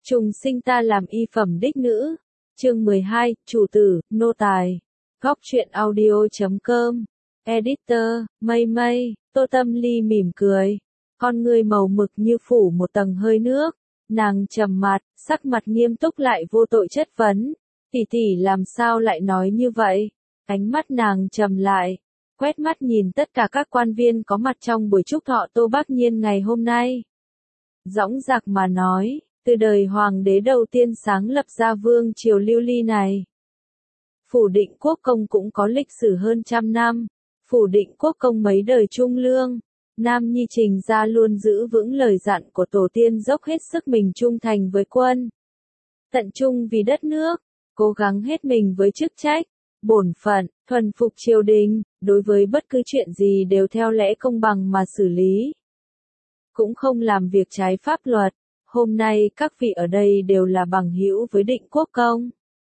Trùng sinh ta làm y phẩm đích nữ. Chương 12, chủ tử, nô tài. Góc truyện audio.com. Editor, Mây Mây. Tô Tâm Ly mỉm cười. Con ngươi màu mực như phủ một tầng hơi nước. Nàng trầm mặt, sắc mặt nghiêm túc lại vô tội chất vấn. Tỷ tỷ làm sao lại nói như vậy? Ánh mắt nàng trầm lại. Quét mắt nhìn tất cả các quan viên có mặt trong buổi chúc thọ Tô Bác Nhiên ngày hôm nay. Dõng dạc mà nói, từ đời hoàng đế đầu tiên sáng lập ra vương triều lưu ly này. Phủ Định Quốc Công cũng có lịch sử hơn trăm năm. Phủ Định Quốc Công mấy đời trung lương. Nam nhi Trình gia luôn giữ vững lời dặn của tổ tiên, dốc hết sức mình trung thành với quân. Tận trung vì đất nước, cố gắng hết mình với chức trách, bổn phận, thuần phục triều đình, đối với bất cứ chuyện gì đều theo lẽ công bằng mà xử lý. Cũng không làm việc trái pháp luật. Hôm nay các vị ở đây đều là bằng hữu với Định Quốc Công.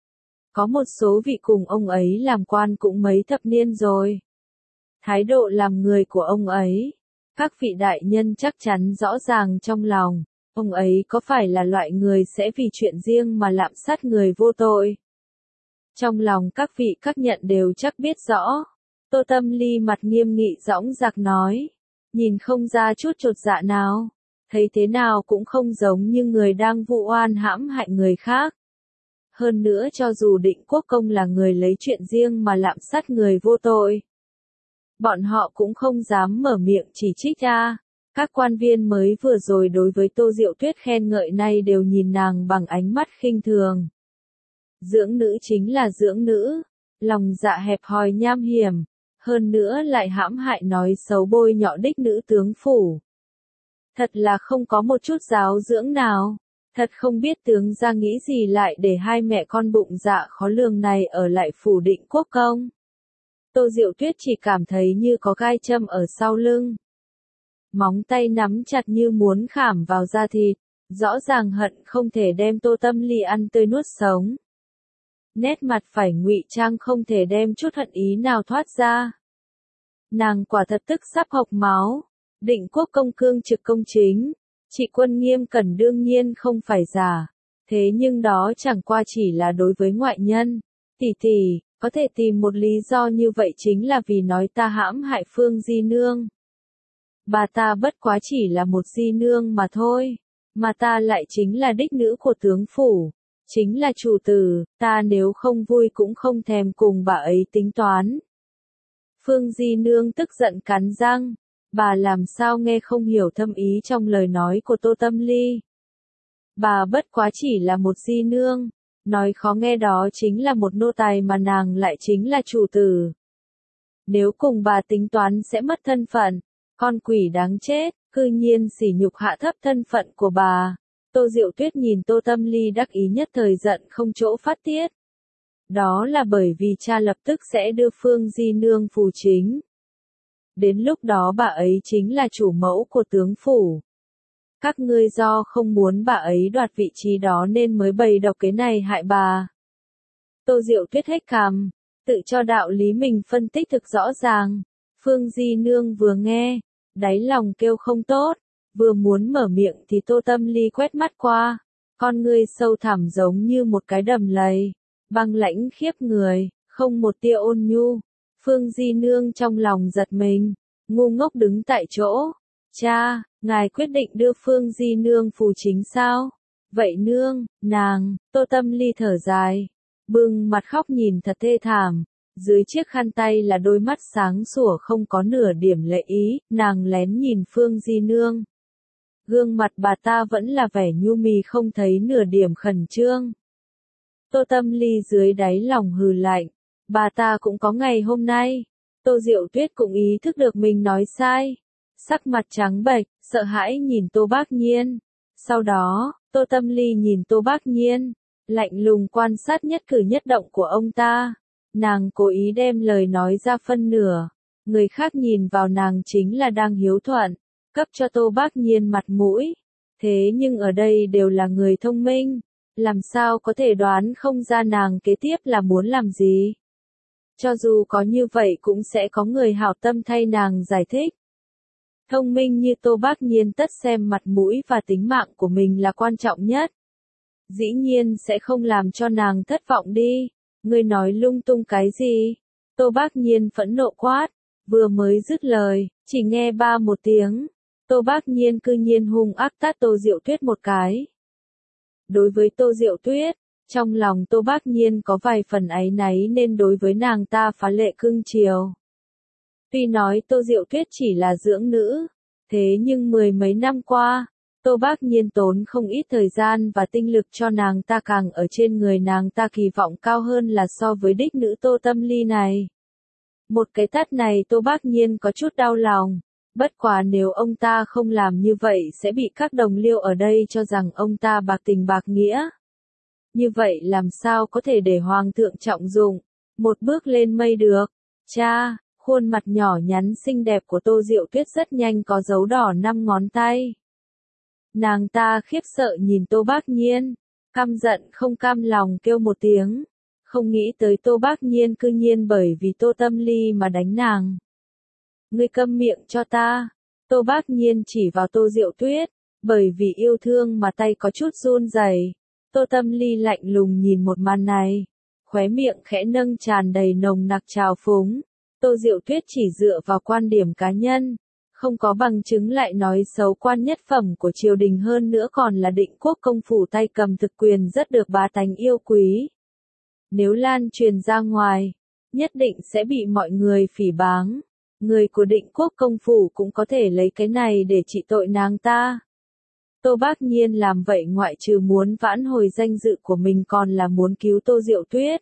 Có một số vị cùng ông ấy làm quan cũng mấy thập niên rồi. Thái độ làm người của ông ấy, các vị đại nhân chắc chắn rõ ràng trong lòng, ông ấy có phải là loại người sẽ vì chuyện riêng mà lạm sát người vô tội. Trong lòng các vị các nhận đều chắc biết rõ. Tô Tâm Ly mặt nghiêm nghị dõng dạc nói, nhìn không ra chút chột dạ nào, thấy thế nào cũng không giống như người đang vụ oan hãm hại người khác. Hơn nữa cho dù Định Quốc Công là người lấy chuyện riêng mà lạm sát người vô tội, bọn họ cũng không dám mở miệng chỉ trích ra. Các quan viên mới vừa rồi đối với Tô Diệu Tuyết khen ngợi nay đều nhìn nàng bằng ánh mắt khinh thường. Dưỡng nữ chính là dưỡng nữ, lòng dạ hẹp hòi nham hiểm, hơn nữa lại hãm hại nói xấu bôi nhọ đích nữ tướng phủ. Thật là không có một chút giáo dưỡng nào, thật không biết tướng gia nghĩ gì lại để hai mẹ con bụng dạ khó lường này ở lại phủ Định Quốc Công. Tô Diệu Tuyết chỉ cảm thấy như có gai châm ở sau lưng. Móng tay nắm chặt như muốn khảm vào da thịt, rõ ràng hận không thể đem Tô Tâm Ly ăn tươi nuốt sống. Nét mặt phải ngụy trang không thể đem chút hận ý nào thoát ra. Nàng quả thật tức sắp hộc máu. Định Quốc Công cương trực công chính, trị quân nghiêm cẩn đương nhiên không phải giả. Thế nhưng đó chẳng qua chỉ là đối với ngoại nhân. Tỷ tỷ, có thể tìm một lý do như vậy chính là vì nói ta hãm hại Phương Di Nương. Bà ta bất quá chỉ là một di nương mà thôi, mà ta lại chính là đích nữ của tướng phủ, chính là chủ tử, ta nếu không vui cũng không thèm cùng bà ấy tính toán. Phương Di Nương tức giận cắn răng, bà làm sao nghe không hiểu thâm ý trong lời nói của Tô Tâm Ly. Bà bất quá chỉ là một di nương, nói khó nghe đó chính là một nô tài mà nàng lại chính là chủ tử. Nếu cùng bà tính toán sẽ mất thân phận, con quỷ đáng chết, cư nhiên sỉ nhục hạ thấp thân phận của bà. Tô Diệu Tuyết nhìn Tô Tâm Ly đắc ý nhất thời giận không chỗ phát tiết. Đó là bởi vì cha lập tức sẽ đưa Phương Di Nương phù chính. Đến lúc đó bà ấy chính là chủ mẫu của tướng phủ. Các ngươi do không muốn bà ấy đoạt vị trí đó nên mới bày độc kế này hại bà. Tô Diệu Tuyết hết cằm, tự cho đạo lý mình phân tích thực rõ ràng. Phương Di Nương vừa nghe, đáy lòng kêu không tốt, vừa muốn mở miệng thì Tô Tâm Ly quét mắt qua, con ngươi sâu thẳm giống như một cái đầm lầy, băng lãnh khiếp người, không một tia ôn nhu. Phương Di Nương trong lòng giật mình, ngu ngốc đứng tại chỗ. Cha, ngài quyết định đưa Phương Di Nương phù chính sao? Vậy nương, nàng, Tô Tâm Ly thở dài, bưng mặt khóc nhìn thật thê thảm. Dưới chiếc khăn tay là đôi mắt sáng sủa không có nửa điểm lệ ý, nàng lén nhìn Phương Di Nương. Gương mặt bà ta vẫn là vẻ nhu mì không thấy nửa điểm khẩn trương. Tô Tâm Ly dưới đáy lòng hừ lạnh, bà ta cũng có ngày hôm nay. Tô Diệu Tuyết cũng ý thức được mình nói sai. Sắc mặt trắng bệch, sợ hãi nhìn Tô Bác Nhiên. Sau đó, Tô Tâm Ly nhìn Tô Bác Nhiên, lạnh lùng quan sát nhất cử nhất động của ông ta. Nàng cố ý đem lời nói ra phân nửa. Người khác nhìn vào nàng chính là đang hiếu thuận, cấp cho Tô Bác Nhiên mặt mũi. Thế nhưng ở đây đều là người thông minh, làm sao có thể đoán không ra nàng kế tiếp là muốn làm gì. Cho dù có như vậy cũng sẽ có người hảo tâm thay nàng giải thích. Thông minh như Tô Bác Nhiên tất xem mặt mũi và tính mạng của mình là quan trọng nhất. dĩ nhiên sẽ không làm cho nàng thất vọng đi. Ngươi nói lung tung cái gì? Tô Bác Nhiên phẫn nộ quát, vừa mới dứt lời, chỉ nghe ba một tiếng. Tô Bác Nhiên cư nhiên hung ác tát Tô Diệu Tuyết một cái. Đối với Tô Diệu Tuyết, trong lòng Tô Bác Nhiên có vài phần áy náy nên đối với nàng ta phá lệ cưng chiều. Tuy nói Tô Diệu Tuyết chỉ là dưỡng nữ, thế nhưng mười mấy năm qua, Tô Bác Nhiên tốn không ít thời gian và tinh lực cho nàng ta, càng ở trên người nàng ta kỳ vọng cao hơn là so với đích nữ Tô Tâm Ly này. Một cái tát này Tô Bác Nhiên có chút đau lòng, bất quá nếu ông ta không làm như vậy sẽ bị các đồng liêu ở đây cho rằng ông ta bạc tình bạc nghĩa. Như vậy làm sao có thể để hoàng thượng trọng dụng, một bước lên mây được. Cha, khuôn mặt nhỏ nhắn xinh đẹp của Tô Diệu Tuyết rất nhanh có dấu đỏ 5 ngón tay. Nàng ta khiếp sợ nhìn Tô Bác Nhiên, căm giận không cam lòng kêu một tiếng, không nghĩ tới Tô Bác Nhiên cư nhiên bởi vì Tô Tâm Ly mà đánh nàng. Ngươi câm miệng cho ta. Tô Bác Nhiên chỉ vào Tô Diệu Tuyết, bởi vì yêu thương mà tay có chút run rẩy. Tô Tâm Ly lạnh lùng nhìn một màn này, khóe miệng khẽ nâng tràn đầy nồng nặc trào phúng. Tô Diệu Tuyết chỉ dựa vào quan điểm cá nhân, không có bằng chứng lại nói xấu quan nhất phẩm của triều đình, hơn nữa còn là Định Quốc công phủ tay cầm thực quyền rất được bá tánh yêu quý. Nếu lan truyền ra ngoài, nhất định sẽ bị mọi người phỉ báng. Người của Định Quốc công phủ cũng có thể lấy cái này để trị tội nàng ta. Tô Bác Nhiên làm vậy ngoại trừ muốn vãn hồi danh dự của mình còn là muốn cứu Tô Diệu Tuyết.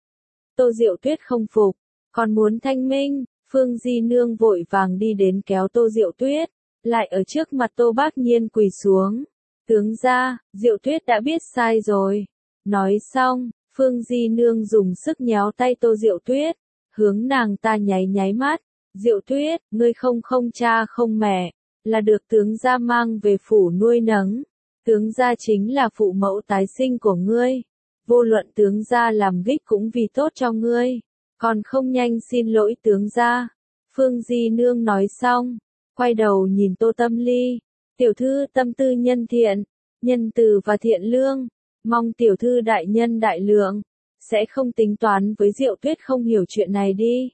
Tô Diệu Tuyết không phục, còn muốn thanh minh. Phương Di Nương vội vàng đi đến kéo Tô Diệu Tuyết, lại ở trước mặt Tô Bác Nhiên quỳ xuống. Tướng gia, Diệu Tuyết đã biết sai rồi. Nói xong, Phương Di Nương dùng sức nhéo tay Tô Diệu Tuyết, hướng nàng ta nháy nháy mắt. Diệu Tuyết, ngươi không cha không mẹ, là được tướng gia mang về phủ nuôi nấng. Tướng gia chính là phụ mẫu tái sinh của ngươi. Vô luận tướng gia làm gích cũng vì tốt cho ngươi. Còn không nhanh xin lỗi tướng gia. Phương Di Nương nói xong, quay đầu nhìn Tô Tâm Ly. Tiểu thư tâm tư nhân thiện, nhân từ và thiện lương. Mong tiểu thư đại nhân đại lượng, sẽ không tính toán với Diệu Tuyết không hiểu chuyện này đi.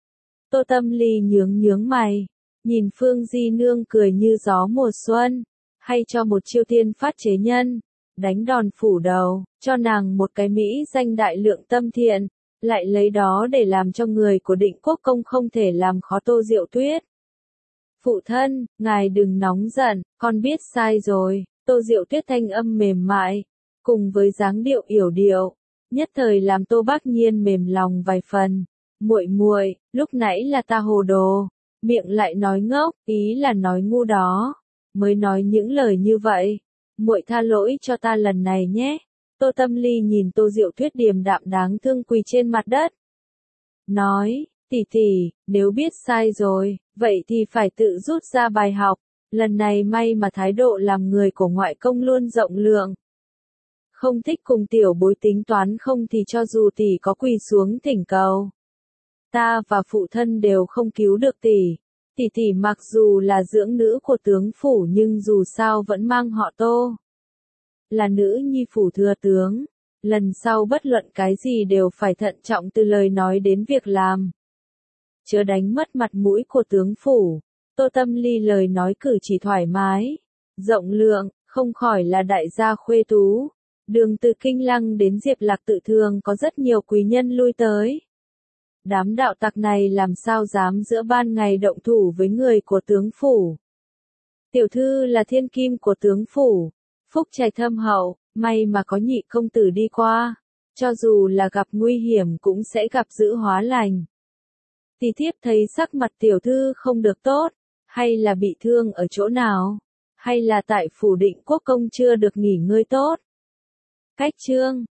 Tô Tâm Ly nhướng mày, nhìn Phương Di Nương cười như gió mùa xuân, hay cho một chiêu tiên phát chế nhân, đánh đòn phủ đầu, cho nàng một cái mỹ danh đại lượng tâm thiện, lại lấy đó để làm cho người của Định Quốc công không thể làm khó Tô Diệu Tuyết. Phụ thân, ngài đừng nóng giận, con biết sai rồi. Tô Diệu Tuyết thanh âm mềm mại, cùng với dáng điệu yểu điệu, nhất thời làm Tô Bác Nhiên mềm lòng vài phần. Muội, lúc nãy là ta hồ đồ, miệng lại nói ngốc, ý là nói ngu đó, mới nói những lời như vậy. Muội tha lỗi cho ta lần này nhé. Tô Tâm Ly nhìn Tô Diệu Tuyết điềm đạm đáng thương quỳ trên mặt đất, nói, tỷ, nếu biết sai rồi, vậy thì phải tự rút ra bài học. Lần này may mà thái độ làm người của ngoại công luôn rộng lượng. Không thích cùng tiểu bối tính toán, không thì cho dù tỷ có quỳ xuống thỉnh cầu, ta và phụ thân đều không cứu được tỷ. Tỷ mặc dù là dưỡng nữ của tướng phủ nhưng dù sao vẫn mang họ Tô. Là nữ nhi phủ thừa tướng. Lần sau bất luận cái gì đều phải thận trọng từ lời nói đến việc làm. Chớ đánh mất mặt mũi của tướng phủ. Tô Tâm Ly lời nói cử chỉ thoải mái, rộng lượng, không khỏi là đại gia khuê tú. Đường từ Kinh Lăng đến Diệp Lạc Tự thường có rất nhiều quý nhân lui tới. Đám đạo tặc này làm sao dám giữa ban ngày động thủ với người của tướng phủ. Tiểu thư là thiên kim của tướng phủ, phúc trạch thâm hậu, may mà có nhị công tử đi qua, cho dù là gặp nguy hiểm cũng sẽ gặp dữ hóa lành. Tỷ thiếp thấy sắc mặt tiểu thư không được tốt, hay là bị thương ở chỗ nào, hay là tại phủ Định Quốc công chưa được nghỉ ngơi tốt. Cách chương